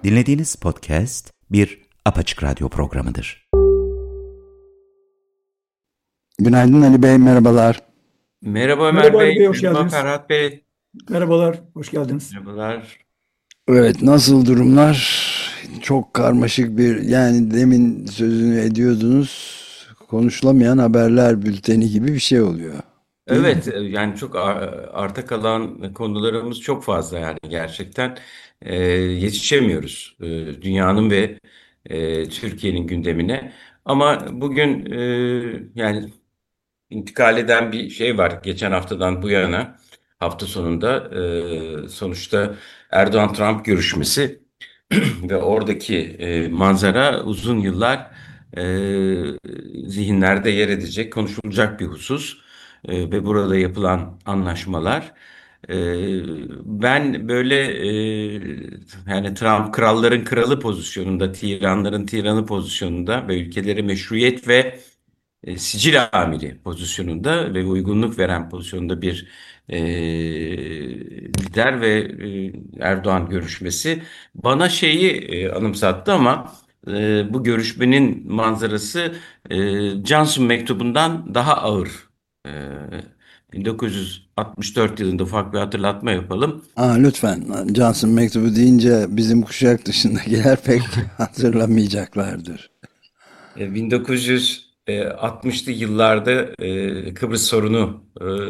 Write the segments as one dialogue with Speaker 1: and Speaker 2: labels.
Speaker 1: Dinlediğiniz podcast bir Apaçık Radyo programıdır.
Speaker 2: Günaydın Ali Bey, merhabalar.
Speaker 3: Merhaba Ömer
Speaker 4: Merhaba Ali
Speaker 3: Bey,
Speaker 4: Bey, hoş
Speaker 3: merhaba
Speaker 4: geldiniz.
Speaker 3: Ferhat Bey,
Speaker 4: Merhabalar, hoş geldiniz.
Speaker 3: merhabalar.
Speaker 2: Evet, nasıl durumlar? Çok karmaşık yani demin sözünü ediyordunuz. Konuşulamayan haberler bülteni gibi bir şey oluyor. Değil mi?
Speaker 3: Evet, yani çok arta kalan konularımız çok fazla yani gerçekten yetişemiyoruz dünyanın ve Türkiye'nin gündemine. Ama bugün yani intikal eden bir şey var geçen haftadan bu yana hafta sonunda sonuçta Erdoğan-Trump görüşmesi. Ve oradaki manzara uzun yıllar e, zihinlerde yer edecek, konuşulacak bir husus. Ve burada yapılan anlaşmalar. E, Ben böyle yani Trump kralların kralı pozisyonunda, tiranların tiranı pozisyonunda ve ülkelere meşruiyet ve sicil amiri pozisyonunda ve uygunluk veren pozisyonda bir lider ve Erdoğan görüşmesi bana şeyi anımsattı ama bu görüşmenin manzarası Johnson mektubundan daha ağır. E, 1964 yılında ufak bir hatırlatma yapalım.
Speaker 2: Lütfen Johnson mektubu deyince bizim kuşak dışındakiler pek hatırlamayacaklardır.
Speaker 3: 1960'lı yıllarda Kıbrıs sorunu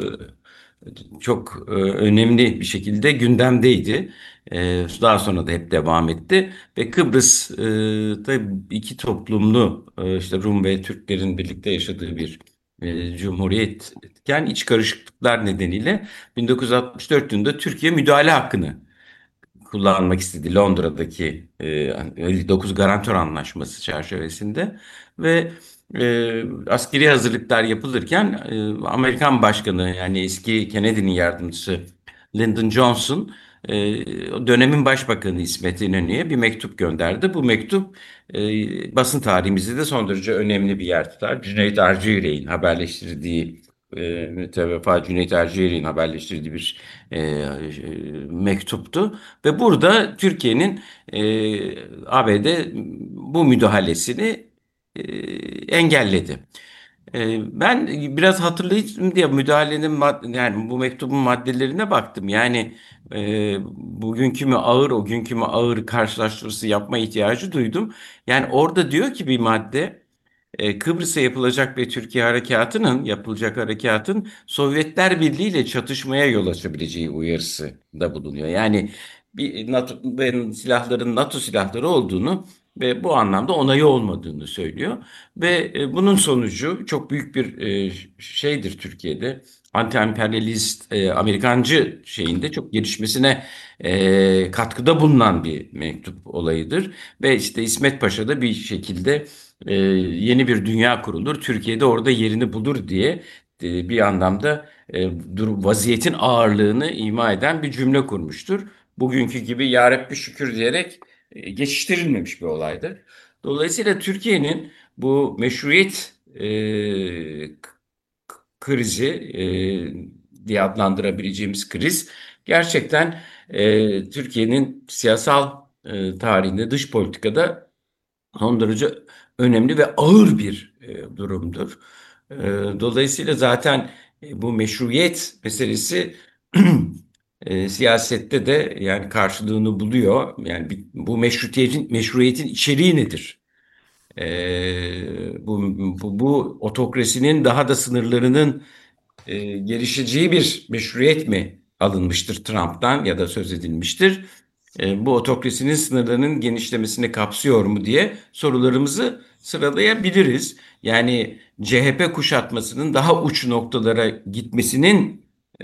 Speaker 3: çok önemli bir şekilde gündemdeydi. Daha sonra da hep devam etti ve Kıbrıs'ta iki toplumlu işte Rum ve Türklerin birlikte yaşadığı bir cumhuriyetken iç karışıklıklar nedeniyle 1964 yılında Türkiye müdahale hakkını kullanmak istedi Londra'daki 59 Garantör Anlaşması çerçevesinde ve askeri hazırlıklar yapılırken Amerikan Başkanı, yani eski Kennedy'nin yardımcısı Lyndon Johnson o dönemin Başbakanı İsmet İnönü'ye bir mektup gönderdi. Bu mektup basın tarihimizde de son derece önemli bir yer tutar. Cüneyt Arcıyürek'in haberleştirdiği müteveffa Cüneyt Arcıyürek'in haberleştirdiği bir mektuptu. Ve burada Türkiye'nin ABD bu müdahalesini e, engelledi. Ben biraz hatırlayayım diye yani bu mektubun maddelerine baktım. Yani bugünkü mü ağır, o günkü mü ağır karşılaştırması yapma ihtiyacı duydum. Yani orada diyor ki bir madde Kıbrıs'a yapılacak ve Türkiye harekatının yapılacak harekatın Sovyetler Birliği ile çatışmaya yol açabileceği uyarısı da bulunuyor. Yani bir NATO'nun silahların NATO silahları olduğunu ve bu anlamda onayı olmadığını söylüyor. Ve bunun sonucu çok büyük bir şeydir Türkiye'de. Anti-emperyalist, Amerikancı şeyinde çok gelişmesine katkıda bulunan bir mektup olayıdır. Ve işte İsmet Paşa da bir şekilde yeni bir dünya kurulur. Türkiye'de orada yerini bulur diye bir anlamda vaziyetin ağırlığını ima eden bir cümle kurmuştur. Bugünkü gibi ya Rabbi şükür diyerek geçiştirilmemiş bir olaydır. Dolayısıyla Türkiye'nin bu meşruiyet krizi diye adlandırabileceğimiz kriz gerçekten Türkiye'nin siyasal tarihinde dış politikada son derece önemli ve ağır bir durumdur. E, Dolayısıyla zaten bu meşruiyet meselesi siyasette de yani karşılığını buluyor. Yani bu meşruiyetin içeriği nedir? Bu otokrasinin daha da sınırlarının gelişeceği bir meşruiyet mi alınmıştır Trump'tan ya da söz edilmiştir? Bu otokrasinin sınırlarının genişlemesini kapsıyor mu diye sorularımızı sıralayabiliriz. Yani CHP kuşatmasının daha uç noktalara gitmesinin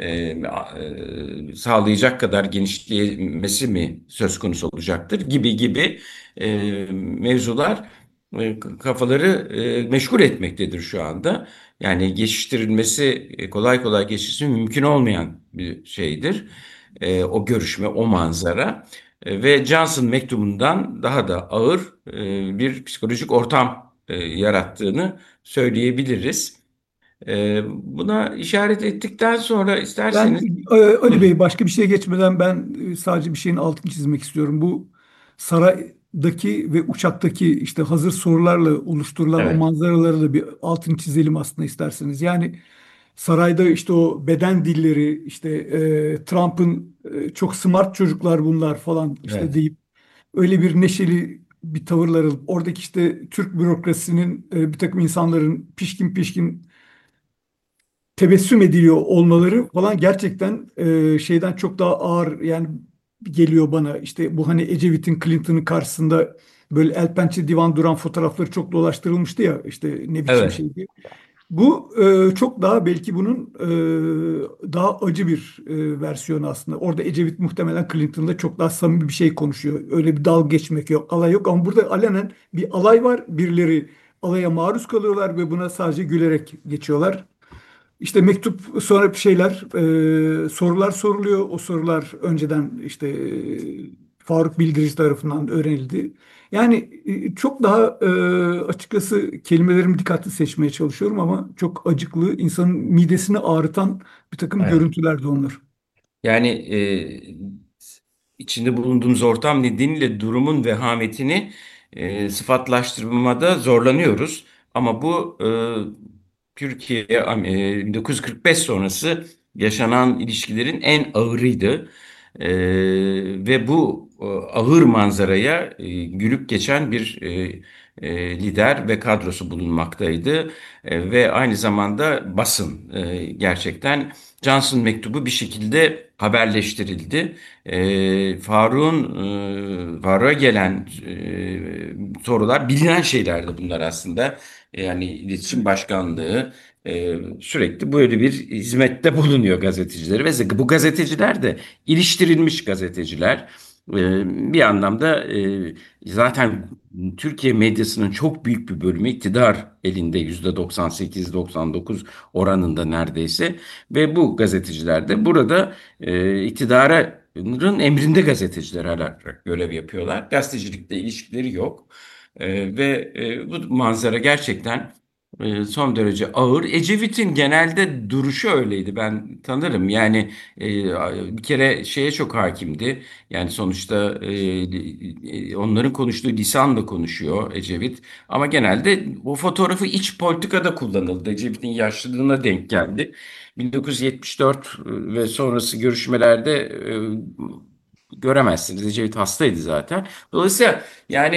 Speaker 3: sağlayacak kadar genişlemesi mi söz konusu olacaktır gibi gibi mevzular kafaları meşgul etmektedir şu anda. Yani geçiştirilmesi kolay kolay geçişi mümkün olmayan bir şeydir. O görüşme, o manzara ve Johnson mektubundan daha da ağır bir psikolojik ortam yarattığını söyleyebiliriz. Buna işaret ettikten sonra
Speaker 4: Ben
Speaker 3: isterseniz
Speaker 4: Ali
Speaker 3: buyurun.
Speaker 4: Bey, başka bir şeye geçmeden ben sadece bir şeyin altını çizmek istiyorum. Bu saraydaki ve uçaktaki işte hazır sorularla oluşturulan o
Speaker 3: Evet.
Speaker 4: manzaraları da bir altını çizelim aslında isterseniz. Yani sarayda işte o beden dilleri, işte Trump'ın çok smart çocuklar bunlar falan işte
Speaker 3: Evet.
Speaker 4: deyip öyle bir neşeli bir tavırlar alıp oradaki işte Türk bürokrasinin bir takım insanların pişkin pişkin tebessüm ediyor olmaları falan gerçekten şeyden çok daha ağır yani geliyor bana. İşte bu hani Ecevit'in Clinton'ın karşısında böyle el pençe divan duran fotoğrafları çok dolaştırılmıştı ya işte ne biçim
Speaker 3: Evet.
Speaker 4: şeydi. Bu çok daha belki bunun daha acı bir versiyonu aslında. Orada Ecevit muhtemelen Clinton'da çok daha samimi bir şey konuşuyor. Öyle bir dalga geçmek yok, alay yok ama burada alenen bir alay var. Birileri alaya maruz kalıyorlar ve buna sadece gülerek geçiyorlar. İşte mektup sonra bir şeyler, sorular soruluyor. O sorular önceden işte Faruk Bildirici tarafından öğrenildi. Yani çok daha açıkçası kelimelerimi dikkatli seçmeye çalışıyorum ama çok acıklı, insanın midesini ağrıtan bir takım
Speaker 3: Evet.
Speaker 4: görüntüler de onlar.
Speaker 3: Yani içinde bulunduğumuz ortam nedeniyle durumun vehametini sıfatlaştırmada zorlanıyoruz. Ama bu Türkiye 1945 sonrası yaşanan ilişkilerin en ağırıydı. E, Ve bu ağır manzaraya gülüp geçen bir lider ve kadrosu bulunmaktaydı. Ve aynı zamanda basın gerçekten Johnson mektubu bir şekilde haberleştirildi. Faruk'a gelen sorular bilinen şeylerdi bunlar aslında. Yani iletişim başkanlığı sürekli böyle bir hizmette bulunuyor gazetecileri ve bu gazeteciler de iliştirilmiş gazeteciler. Bir anlamda zaten Türkiye medyasının çok büyük bir bölümü iktidar elinde %98-99 oranında neredeyse ve bu gazeteciler de burada iktidarın emrinde gazeteciler olarak görev yapıyorlar. Gazetecilikle ilişkileri yok. Bu manzara gerçekten son derece ağır. Ecevit'in genelde duruşu öyleydi. Ben tanırım. Yani bir kere şeye çok hakimdi. Yani sonuçta onların konuştuğu lisanla konuşuyor Ecevit. Ama genelde o fotoğrafı iç politikada kullanıldı. Ecevit'in yaşlılığına denk geldi. 1974 ve sonrası görüşmelerde göremezsiniz. Ecevit hastaydı zaten. Dolayısıyla yani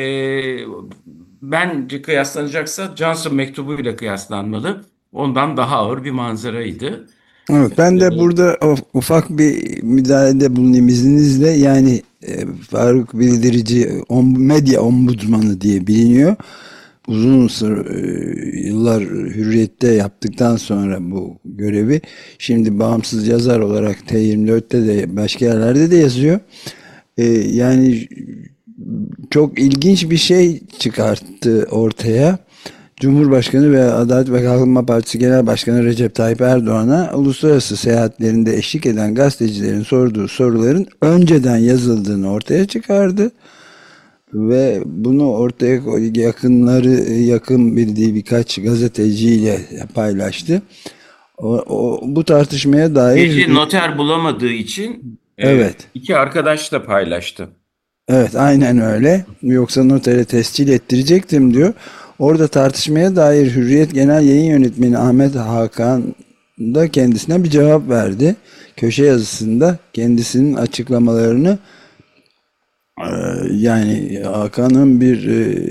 Speaker 3: bence kıyaslanacaksa Johnson mektubuyla kıyaslanmalı. Ondan daha ağır bir manzaraydı.
Speaker 2: Evet, ben de burada ufak bir müdahalede bulunayım izninizle. Yani Faruk Bildirici medya ombudsmanı diye biliniyor. Uzun yıllar Hürriyet'te yaptıktan sonra bu görevi şimdi bağımsız yazar olarak T24'te de başka yerlerde de yazıyor. Yani çok ilginç bir şey çıkarttı ortaya. Cumhurbaşkanı ve Adalet ve Kalkınma Partisi Genel Başkanı Recep Tayyip Erdoğan'a uluslararası seyahatlerinde eşlik eden gazetecilerin sorduğu soruların önceden yazıldığını ortaya çıkardı. Ve bunu ortaya yakın bildiği birkaç gazeteciyle paylaştı. Bu tartışmaya dair
Speaker 3: Gece noter bulamadığı için
Speaker 2: evet.
Speaker 3: iki arkadaş da paylaştı.
Speaker 2: Evet, aynen öyle. Yoksa notere tescil ettirecektim diyor. Orada tartışmaya dair Hürriyet Genel Yayın Yönetmeni Ahmet Hakan da kendisine bir cevap verdi. Köşe yazısında kendisinin açıklamalarını yani Hakan'ın bir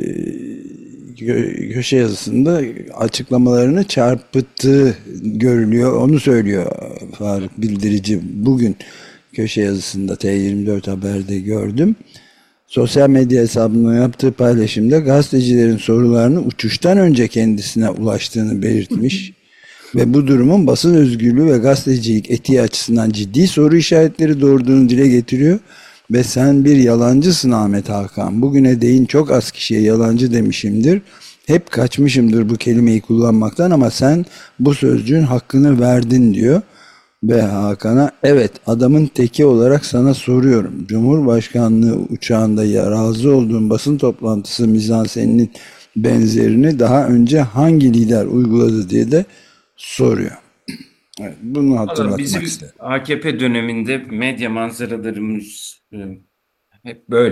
Speaker 2: köşe yazısında açıklamalarını çarpıttığı görülüyor. Onu söylüyor Faruk Bildirici. Bugün köşe yazısında T24 Haber'de gördüm. Sosyal medya hesabından yaptığı paylaşımda gazetecilerin sorularını uçuştan önce kendisine ulaştığını belirtmiş ve bu durumun basın özgürlüğü ve gazetecilik etiği açısından ciddi soru işaretleri doğurduğunu dile getiriyor. Ve sen bir yalancısın Ahmet Hakan. Bugüne değin çok az kişiye yalancı demişimdir. Hep kaçmışımdır bu kelimeyi kullanmaktan ama sen bu sözcüğün hakkını verdin diyor. Ve Hakan'a evet adamın teki olarak sana soruyorum. Cumhurbaşkanlığı uçağında ya razı olduğun basın toplantısı mizanseninin benzerini daha önce hangi lider uyguladı diye de soruyor. Evet, bunu
Speaker 3: Valla
Speaker 2: hatırlatmak
Speaker 3: bizim
Speaker 2: istedim.
Speaker 3: AKP döneminde medya manzaralarımız hep böyle.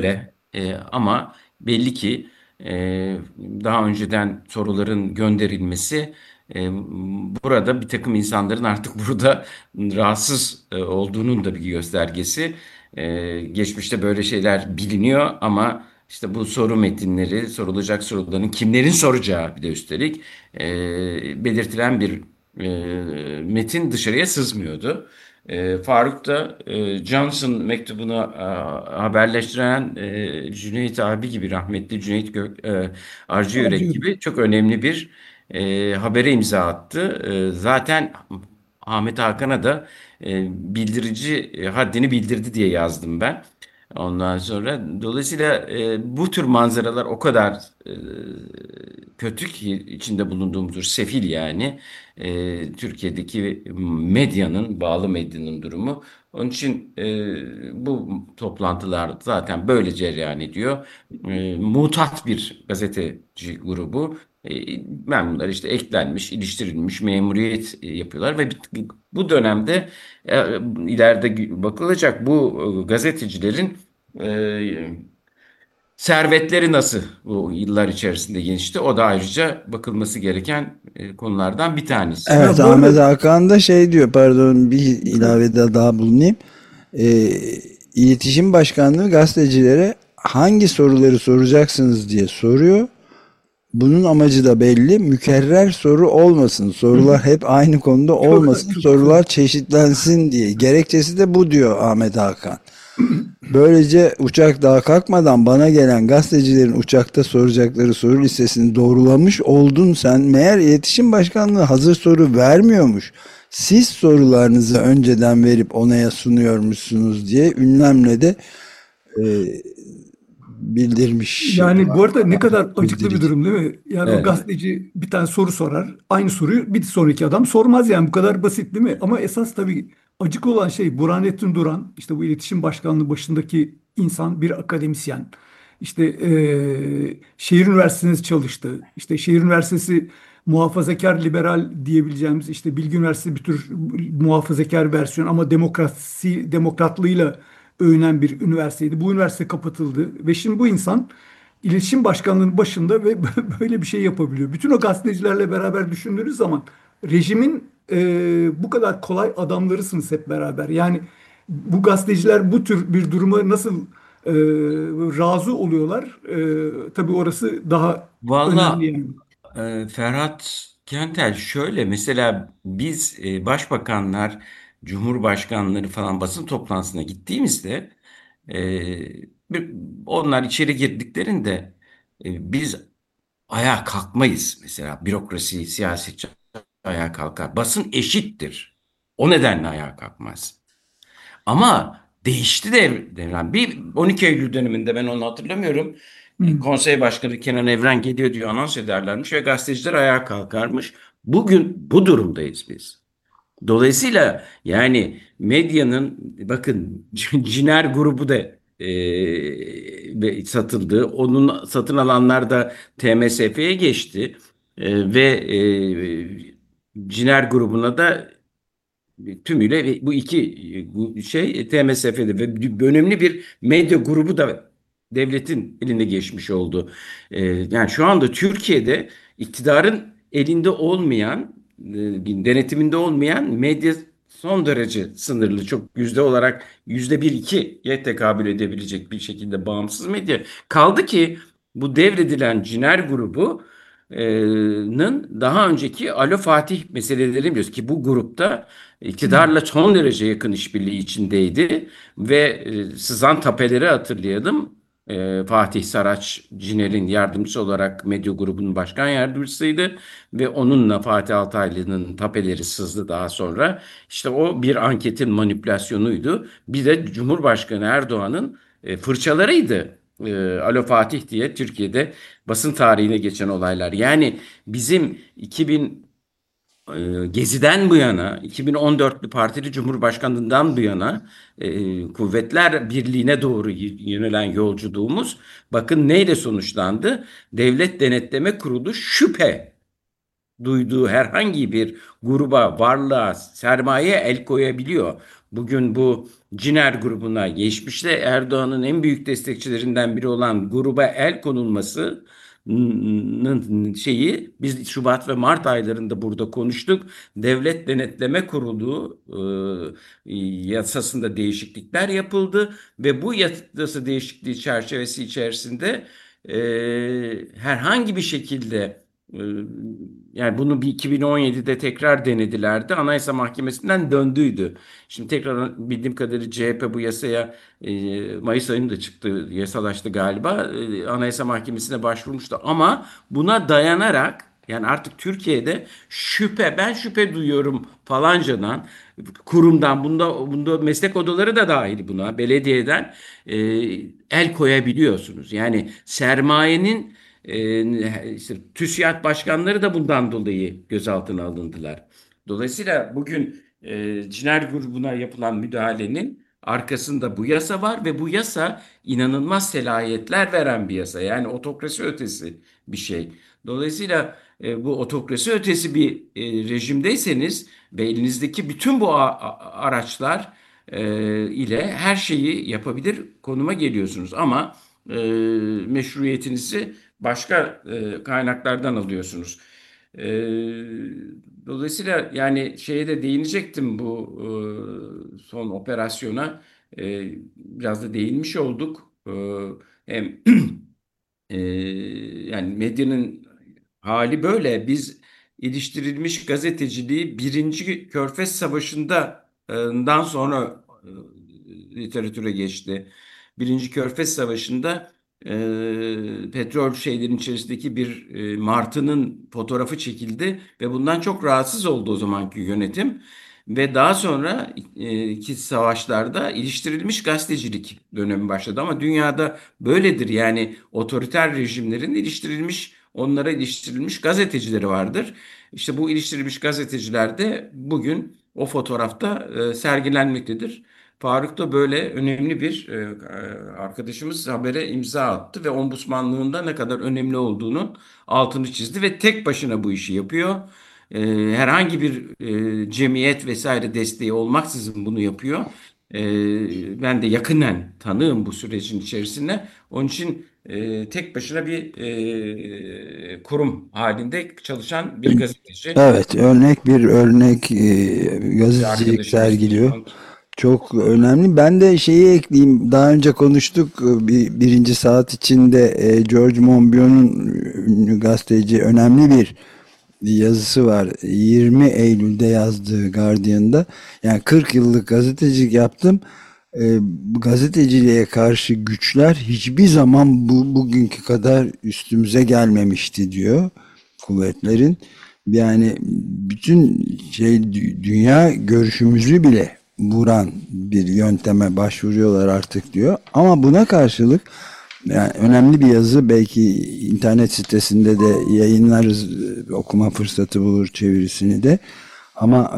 Speaker 3: Ama belli ki daha önceden soruların gönderilmesi burada bir takım insanların artık burada rahatsız olduğunun da bir göstergesi. Geçmişte böyle şeyler biliniyor ama işte bu soru metinleri, sorulacak soruların kimlerin soracağı bir de üstelik belirtilen bir metin dışarıya sızmıyordu. Faruk da Johnson mektubunu haberleştiren Cüneyt abi gibi, rahmetli Cüneyt Arcıyürek
Speaker 4: Harcıyorum.
Speaker 3: gibi çok önemli bir habere imza attı. Zaten Ahmet Hakan'a da bildirici haddini bildirdi diye yazdım ben. Ondan sonra dolayısıyla bu tür manzaralar o kadar kötü ki içinde bulunduğumuz sefil yani Türkiye'deki medyanın, bağlı medyanın durumu. Onun için bu toplantılar zaten böyle cereyan ediyor. Mutat bir gazeteci grubu. Ben bunlar işte eklenmiş, iliştirilmiş memuriyet yapıyorlar ve bu dönemde e, ileride bakılacak bu gazetecilerin servetleri nasıl bu yıllar içerisinde genişti? O da ayrıca bakılması gereken konulardan bir tanesi.
Speaker 2: Evet,
Speaker 4: Ya bu arada
Speaker 2: Ahmet Hakan da şey diyor, pardon, bir ilavede daha bulunayım. Ee, İletişim Başkanlığı gazetecilere hangi soruları soracaksınız diye soruyor. Bunun amacı da belli. Mükerrer soru olmasın. Sorular hep aynı konuda olmasın.
Speaker 4: çok, çok güzel.
Speaker 2: Sorular çeşitlensin diye. Gerekçesi de bu diyor Ahmet Hakan. Böylece uçak daha kalkmadan bana gelen gazetecilerin uçakta soracakları soru listesini doğrulamış oldun sen. Meğer İletişim Başkanlığı hazır soru vermiyormuş. Siz sorularınızı önceden verip onaya sunuyormuşsunuz diye ünlemle de e, bildirmiş.
Speaker 4: Yani bu arada ne kadar acıklı bir
Speaker 2: Bildirici.
Speaker 4: durum değil mi? Yani o
Speaker 3: Evet.
Speaker 4: gazeteci bir tane soru sorar. Aynı soruyu bir sonraki adam sormaz yani bu kadar basit değil mi? Ama esas tabii acık olan şey Burhanettin Duran, işte bu iletişim başkanlığı başındaki insan, bir akademisyen. İşte şehir üniversitesinde çalıştı. İşte şehir üniversitesi muhafazakar liberal diyebileceğimiz, işte Bilgi Üniversitesi bir tür muhafazakar versiyon ama demokratlığıyla övünen bir üniversiteydi. Bu üniversite kapatıldı ve şimdi bu insan iletişim başkanlığının başında ve böyle bir şey yapabiliyor. Bütün o gazetecilerle beraber düşündüğünüz zaman rejimin bu kadar kolay adamlarısınız hep beraber. Yani bu gazeteciler bu tür bir duruma nasıl razı oluyorlar? Tabii orası daha önemli
Speaker 3: Valla
Speaker 4: yani.
Speaker 3: Ferhat Kentel şöyle mesela biz başbakanlar, cumhurbaşkanları falan basın toplantısına gittiğimizde bir- onlar içeri girdiklerinde biz ayağa kalkmayız. Mesela bürokrasi, siyasetçi ayağa kalkar. Basın eşittir. O nedenle ayağa kalkmaz. Ama değişti devran. Bir 12 Eylül döneminde ben onu hatırlamıyorum.
Speaker 4: Hmm.
Speaker 3: Konsey Başkanı Kenan Evren geliyor diyor anons ederlermiş ve gazeteciler ayağa kalkarmış. Bugün bu durumdayız biz. Dolayısıyla yani medyanın bakın Ciner grubu da satıldı. Onun satın alanlar da TMSF'ye geçti. Ciner grubuna da tümüyle bu iki bu şey TMSF'de ve önemli bir medya grubu da devletin eline geçmiş oldu. Yani şu anda Türkiye'de iktidarın elinde olmayan, denetiminde olmayan medya son derece sınırlı. Çok yüzde olarak yüzde bir ikiye tekabül edebilecek bir şekilde bağımsız medya. Kaldı ki bu devredilen Ciner grubu daha önceki Alo Fatih meselelerini biliyoruz ki bu grupta
Speaker 4: Hmm.
Speaker 3: iktidarla son derece yakın işbirliği içindeydi ve sızan tapeleri hatırlayalım. Fatih Saraç Ciner'in yardımcısı olarak medya grubunun başkan yardımcısıydı ve onunla Fatih Altaylı'nın tapeleri sızdı daha sonra. İşte o bir anketin manipülasyonuydu. Bir de Cumhurbaşkanı Erdoğan'ın fırçalarıydı. Alo Fatih diye Türkiye'de basın tarihine geçen olaylar. Yani bizim 2000 Gezi'den bu yana, 2014'lü partili Cumhurbaşkanlığından bu yana Kuvvetler Birliği'ne doğru yönelen yolculuğumuz bakın neyle sonuçlandı? Devlet Denetleme Kurulu şüphe. duyduğu herhangi bir gruba, varlığa, sermaye el koyabiliyor. Bugün bu Ciner grubuna, geçmişte Erdoğan'ın en büyük destekçilerinden biri olan gruba el konulması şeyi biz Şubat ve Mart aylarında burada konuştuk. Devlet Denetleme Kurulu yasasında değişiklikler yapıldı ve bu yasa değişikliği çerçevesi içerisinde herhangi bir şekilde e, yani bunu bir 2017'de tekrar denedilerdi. Anayasa Mahkemesi'nden döndüydü. Şimdi tekrar bildiğim kadarıyla CHP bu yasaya Mayıs ayında çıktı, yasalaştı galiba. Anayasa Mahkemesi'ne başvurmuştu ama buna dayanarak yani artık Türkiye'de ben şüphe duyuyorum falancadan, kurumdan, bunda meslek odaları da dahil buna, belediyeden e, el koyabiliyorsunuz. Yani sermayenin işte TÜSİAD başkanları da bundan dolayı gözaltına alındılar. Dolayısıyla bugün Ciner grubuna yapılan müdahalenin arkasında bu yasa var ve bu yasa inanılmaz selahiyetler veren bir yasa. Yani otokrasi ötesi bir şey. Dolayısıyla bu otokrasi ötesi bir rejimdeyseniz ve elinizdeki bütün bu araçlar ile her şeyi yapabilir konuma geliyorsunuz. Ama e, meşruiyetinizi başka kaynaklardan alıyorsunuz. E, Dolayısıyla yani şeye de değinecektim bu son operasyona. Biraz da değinmiş olduk. Hem Ee, yani medyanın hali böyle. Biz iliştirilmiş gazeteciliği birinci Körfez Savaşı'ndan sonra literatüre geçti. Birinci Körfez Savaşı'nda petrol şeylerin içerisindeki bir martının fotoğrafı çekildi ve bundan çok rahatsız oldu o zamanki yönetim. Ve daha sonra iki savaşlarda iliştirilmiş gazetecilik dönemi başladı. Ama dünyada böyledir. Yani otoriter rejimlerin onlara iliştirilmiş gazetecileri vardır. İşte bu iliştirilmiş gazeteciler de bugün o fotoğrafta sergilenmektedir. Faruk da böyle önemli bir arkadaşımız habere imza attı ve ombudsmanlığında ne kadar önemli olduğunu altını çizdi ve tek başına bu işi yapıyor. E, Herhangi bir cemiyet vesaire desteği olmaksızın bunu yapıyor. Ben de yakından tanığım bu sürecin içerisinde. Onun için tek başına bir kurum halinde çalışan bir gazeteci.
Speaker 2: Evet, örnek
Speaker 3: Bir
Speaker 2: gazetecilik
Speaker 3: arkadaşımız.
Speaker 2: sergiliyor. Çok önemli. Ben de şeyi ekleyeyim. Daha önce konuştuk. Birinci saat içinde George Monbiot'un ünlü gazeteci önemli bir yazısı var. 20 Eylül'de yazdığı Guardian'da. Yani 40 yıllık gazetecilik yaptım. Bu gazeteciliğe karşı güçler hiçbir zaman bugünkü kadar üstümüze gelmemişti diyor kuvvetlerin. Yani bütün dünya görüşümüzü bile vuran bir yönteme başvuruyorlar artık diyor. Ama buna karşılık yani önemli bir yazı, belki internet sitesinde de yayınlarız, okuma fırsatı bulur çevirisini de. Ama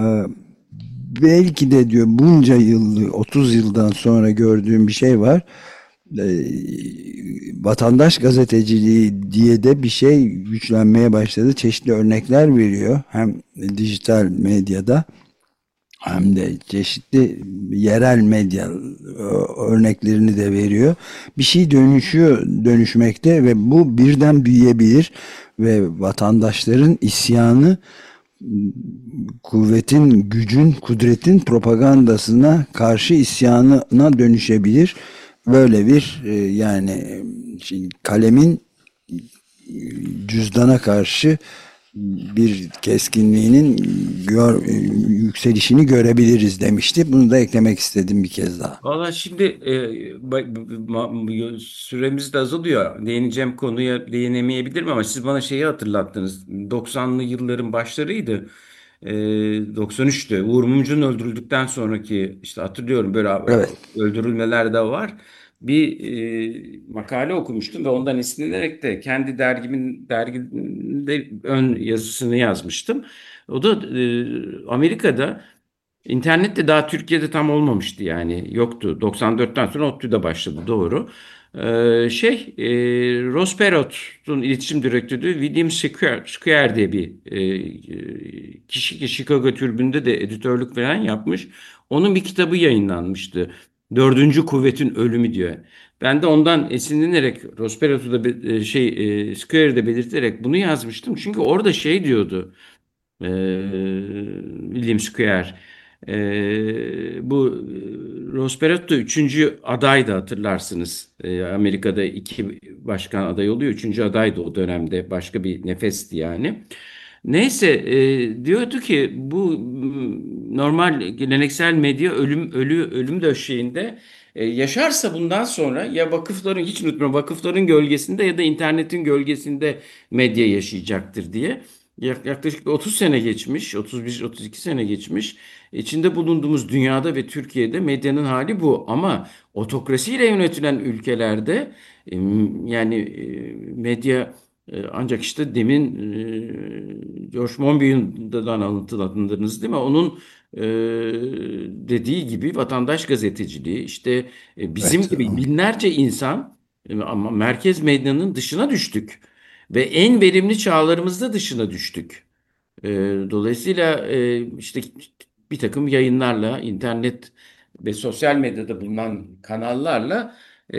Speaker 2: belki de diyor bunca 30 yıldan sonra gördüğüm bir şey var. E, Vatandaş gazeteciliği diye de bir şey güçlenmeye başladı. Çeşitli örnekler veriyor. Hem dijital medyada hem de çeşitli yerel medya örneklerini de veriyor. Bir şey dönüşmekte ve bu birden büyüyebilir ve vatandaşların isyanı kudretin propagandasına karşı isyanına dönüşebilir. Böyle bir yani kalemin cüzdana karşı bir keskinliğinin yükselişini görebiliriz demişti. Bunu da eklemek istedim bir kez daha.
Speaker 3: Valla şimdi süremiz de azalıyor. Değineceğim konuya değinemeyebilirim ama siz bana şeyi hatırlattınız. 90'lı yılların başlarıydı. 93'te Uğur Mumcu'nun öldürüldükten sonraki işte hatırlıyorum böyle
Speaker 2: Evet.
Speaker 3: öldürülmeler de var. Bir makale okumuştum ve ondan esinlenerek de kendi dergide ön yazısını yazmıştım. O da Amerika'da İnternet de daha Türkiye'de tam olmamıştı yani yoktu. 94'ten sonra ODTÜ'de başladı doğru. Ross Perot'un iletişim direktörü William Squire diye bir kişi ki Chicago Tribüne'de de editörlük falan yapmış. Onun bir kitabı yayınlanmıştı. Dördüncü Kuvvetin Ölümü diyor. Ben de ondan esinlenerek Ross Perot'u da Square'ı da belirterek bunu yazmıştım. Çünkü orada şey diyordu. William Squire. Bu Ross Perot da üçüncü adaydı hatırlarsınız. Amerika'da iki başkan aday oluyor. Üçüncü adaydı o dönemde. Başka bir nefesti yani. Neyse diyordu ki bu normal geleneksel medya ölüm döşeğinde yaşarsa bundan sonra ya vakıfların hiç unutma vakıfların gölgesinde ya da internetin gölgesinde medya yaşayacaktır diye. Yaklaşık 30 sene geçmiş, 31-32 sene geçmiş. İçinde bulunduğumuz dünyada ve Türkiye'de medyanın hali bu. Ama otokrasiyle yönetilen ülkelerde medya ancak işte demin George Monbiot'dan alıntıladınız değil mi? Onun e, dediği gibi vatandaş gazeteciliği işte bizim
Speaker 2: Evet.
Speaker 3: gibi binlerce insan ama merkez medyanın dışına düştük. Ve en verimli çağlarımızda dışına düştük. E, Dolayısıyla işte bir takım yayınlarla, internet ve sosyal medyada bulunan kanallarla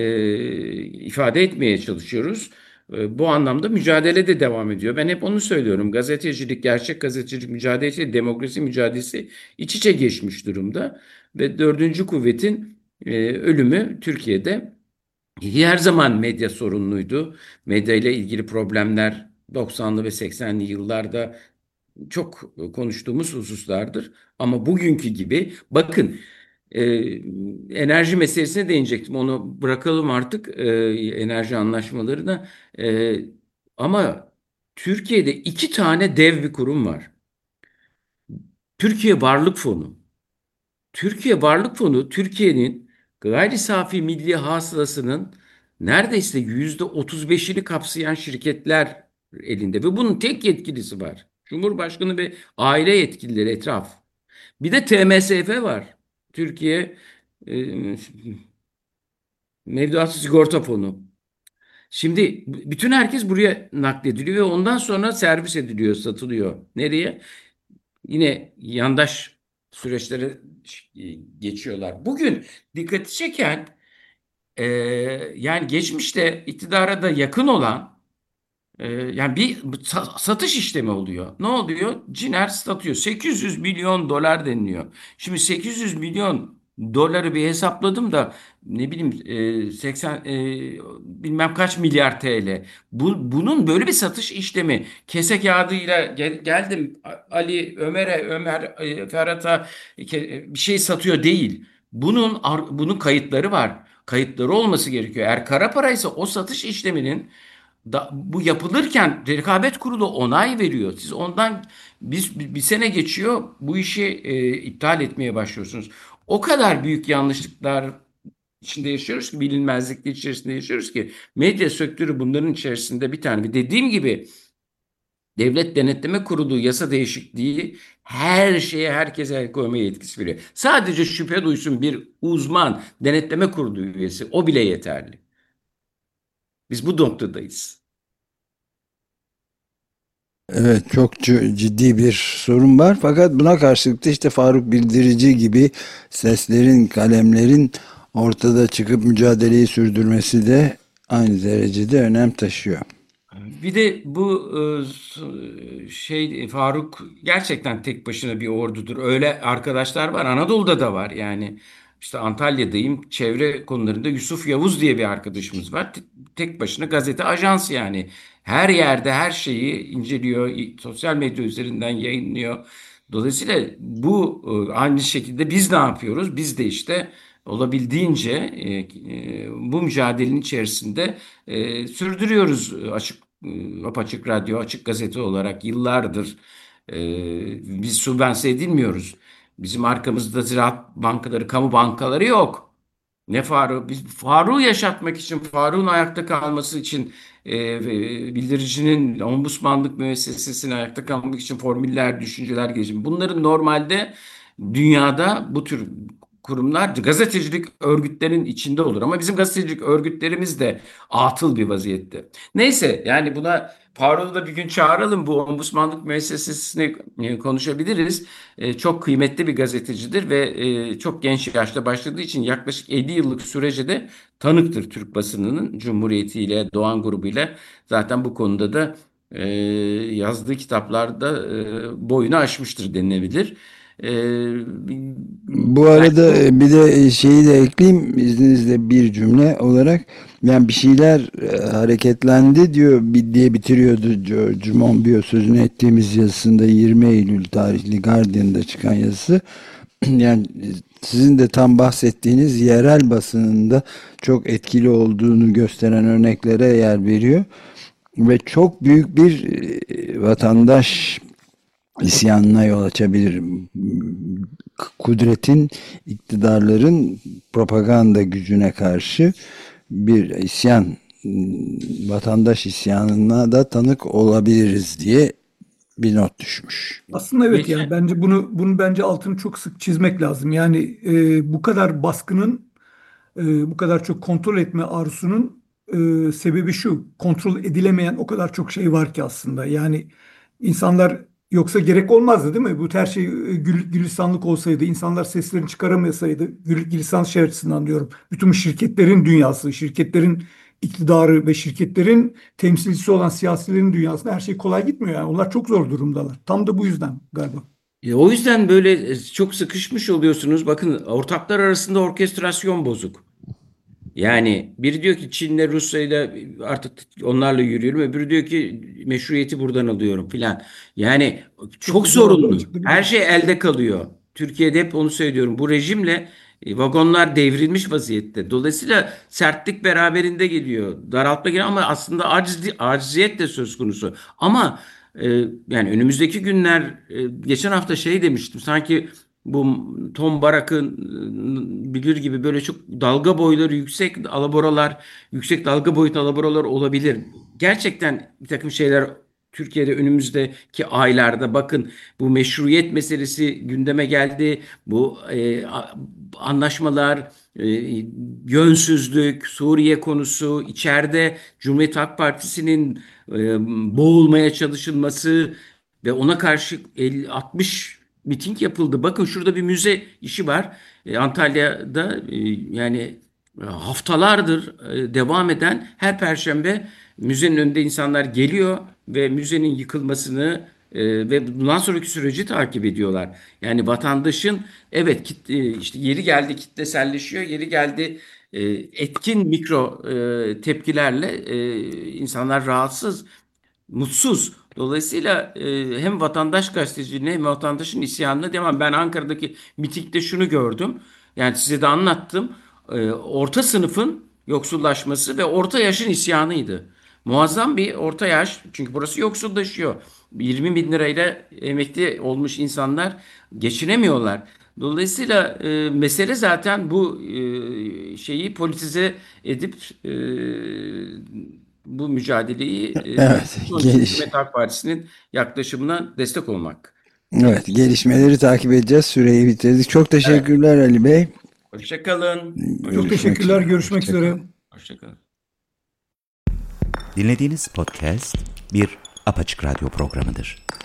Speaker 3: ifade etmeye çalışıyoruz. Bu anlamda mücadele de devam ediyor. Ben hep onu söylüyorum. Gazetecilik, gerçek gazetecilik mücadelesi, demokrasi mücadelesi iç içe geçmiş durumda. Ve dördüncü kuvvetin ölümü Türkiye'de her zaman medya sorunluydu. Medya ile ilgili problemler 90'lı ve 80'li yıllarda çok konuştuğumuz hususlardır. Ama bugünkü gibi bakın e, enerji meselesine değinecektim. Onu bırakalım artık enerji anlaşmalarına. E, Ama Türkiye'de iki tane dev bir kurum var. Türkiye Varlık Fonu. Türkiye Varlık Fonu Türkiye'nin gayri safi milli hasılasının neredeyse %35'ini kapsayan şirketler elinde ve bunun tek yetkilisi var. Cumhurbaşkanı ve aile yetkilileri etraf. Bir de TMSF var. Türkiye e, Mevduat Sigorta Fonu. Şimdi bütün herkes buraya naklediliyor ve ondan sonra servis ediliyor, satılıyor. Nereye? Yine yandaş süreçlere geçiyorlar. Bugün dikkati çeken e, yani geçmişte iktidara da yakın olan yani bir satış işlemi oluyor. Ne oluyor? Ciner satıyor. 800 milyon dolar deniliyor. Şimdi 800 milyon doları bir hesapladım da ne bileyim 80 bilmem kaç milyar TL. Bunun böyle bir satış işlemi kese kağıdıyla geldim Ali Ömer Ferhat'a bir şey satıyor değil. Bunun kayıtları var. Kayıtları olması gerekiyor. Eğer kara paraysa o satış işleminin bu yapılırken rekabet kurulu onay veriyor. Siz ondan bir sene geçiyor bu işi iptal etmeye başlıyorsunuz. O kadar büyük yanlışlıklar içinde yaşıyoruz ki bilinmezlikler içerisinde yaşıyoruz ki medya sektörü bunların içerisinde bir tane. Dediğim gibi Devlet Denetleme Kurulu yasa değişikliği her şeye herkese el koymaya yetkisi veriyor. Sadece şüphe duysun bir uzman denetleme kurulu üyesi o bile yeterli. Biz bu noktadayız.
Speaker 2: Evet, çok ciddi bir sorun var. Fakat buna karşılık da işte Faruk Bildirici gibi seslerin, kalemlerin ortada çıkıp mücadeleyi sürdürmesi de aynı derecede önem taşıyor.
Speaker 3: Bir de bu Faruk gerçekten tek başına bir ordudur. Öyle arkadaşlar var. Anadolu'da da var. Yani işte Antalya'dayım. Çevre konularında Yusuf Yavuz diye bir arkadaşımız var. Tek başına gazete ajans yani. Her yerde her şeyi inceliyor. Sosyal medya üzerinden yayınlıyor. Dolayısıyla bu aynı şekilde biz ne yapıyoruz? Biz de işte olabildiğince bu mücadelenin içerisinde sürdürüyoruz apaçık radyo, açık gazete olarak yıllardır biz sübvanse edilmiyoruz. Bizim arkamızda ziraat bankaları, kamu bankaları yok. Ne Faruk? Biz Faruk'u yaşatmak için, Faruk'un ayakta kalması için bildiricinin, ombudsmanlık müessesesinin ayakta kalmak için formüller, düşünceler gelişim. Bunların normalde dünyada bu tür kurumlar gazetecilik örgütlerinin içinde olur. Ama bizim gazetecilik örgütlerimiz de atıl bir vaziyette. Neyse yani buna Faruk'u da bir gün çağıralım. Bu ombudsmanlık müessesesini konuşabiliriz. Çok kıymetli bir gazetecidir ve çok genç yaşta başladığı için yaklaşık 50 yıllık sürece de tanıktır Türk basınının Cumhuriyeti'yle, Doğan grubuyla. Zaten bu konuda da yazdığı kitaplarda boyunu aşmıştır denilebilir. E,
Speaker 2: Bu
Speaker 3: Belki
Speaker 2: arada
Speaker 3: bu
Speaker 2: bir de şeyi de ekleyeyim izninizle bir cümle olarak. Yani bir şeyler hareketlendi diyor diye bitiriyordu George Monbiot sözünü ettiğimiz yazısında 20 Eylül tarihli Guardian'da çıkan yazısı. Yani sizin de tam bahsettiğiniz yerel basınında çok etkili olduğunu gösteren örneklere yer veriyor. Ve çok büyük bir vatandaş isyanına yol açabilir. Kudretin, iktidarların propaganda gücüne karşı bir isyan, vatandaş isyanına da tanık olabiliriz diye bir not düşmüş.
Speaker 4: Aslında evet, yani
Speaker 3: geçen
Speaker 4: bence bunu bence altını çok sık çizmek lazım. Yani bu kadar baskının, bu kadar çok kontrol etme arzusunun sebebi şu: kontrol edilemeyen o kadar çok şey var ki aslında. Yani insanlar, yoksa gerek olmazdı değil mi? Bu her şey gülistanlık olsaydı, insanlar seslerini çıkaramasaydı, gülistanlık şey açısından diyorum. Bütün bu şirketlerin dünyası, şirketlerin iktidarı ve şirketlerin temsilcisi olan siyasilerin dünyasında her şey kolay gitmiyor. Yani onlar çok zor durumdalar. Tam da bu yüzden galiba.
Speaker 3: O yüzden böyle çok sıkışmış oluyorsunuz. Bakın ortaklar arasında orkestrasyon bozuk. Yani biri diyor ki Çin'le Rusya'yla artık onlarla yürüyorum. Öbürü diyor ki meşruiyeti buradan alıyorum filan. Yani
Speaker 4: Çok
Speaker 3: çok
Speaker 4: zor oldu,
Speaker 3: sorunlu.
Speaker 4: açıkta
Speaker 3: Her
Speaker 4: biliyorum.
Speaker 3: şey elde kalıyor. Türkiye'de hep onu söylüyorum. Bu rejimle vagonlar devrilmiş vaziyette. Dolayısıyla sertlik beraberinde geliyor. Daraltma geliyor ama aslında aciziyet de söz konusu. Ama e, yani önümüzdeki günler geçen hafta şey demiştim. Sanki bu Tom Barak'ın bilir gibi böyle çok dalga boyları yüksek alaboralar, yüksek dalga boyutlu alaboralar olabilir. Gerçekten bir takım şeyler Türkiye'de önümüzdeki aylarda bakın bu meşruiyet meselesi gündeme geldi. Bu anlaşmalar, e, yönsüzlük, Suriye konusu, içeride Cumhuriyet Halk Partisi'nin boğulmaya çalışılması ve ona karşı 50-60 miting yapıldı. Bakın şurada bir müze işi var. Antalya'da yani haftalardır devam eden her perşembe müzenin önünde insanlar geliyor ve müzenin yıkılmasını ve bundan sonraki süreci takip ediyorlar. Yani vatandaşın evet işte yeri geldi kitleselleşiyor, yeri geldi etkin mikro tepkilerle insanlar rahatsız, mutsuz. Dolayısıyla hem vatandaş gazeteciliğine hem vatandaşın isyanına devam. Ben Ankara'daki mitingde şunu gördüm. Yani size de anlattım. Orta sınıfın yoksullaşması ve orta yaşın isyanıydı. Muazzam bir orta yaş. Çünkü burası yoksullaşıyor. 20 bin lirayla emekli olmuş insanlar geçinemiyorlar. Dolayısıyla mesele zaten bu şeyi politize edip bu mücadeleyi
Speaker 2: Evet,
Speaker 3: sonuçta Cumhuriyet Halk Partisi'nin yaklaşımına destek olmak.
Speaker 2: evet, gelişmeleri takip edeceğiz. Süreyi bitirdik. Çok
Speaker 3: Evet.
Speaker 2: teşekkürler Ali Bey.
Speaker 3: Hoşça kalın.
Speaker 4: Çok
Speaker 2: Görüşmek
Speaker 4: teşekkürler.
Speaker 2: üzere.
Speaker 4: Görüşmek
Speaker 2: Hoşça kalın.
Speaker 4: üzere.
Speaker 3: Hoşça kalın.
Speaker 1: Dinlediğiniz podcast bir Apaçık Radyo programıdır.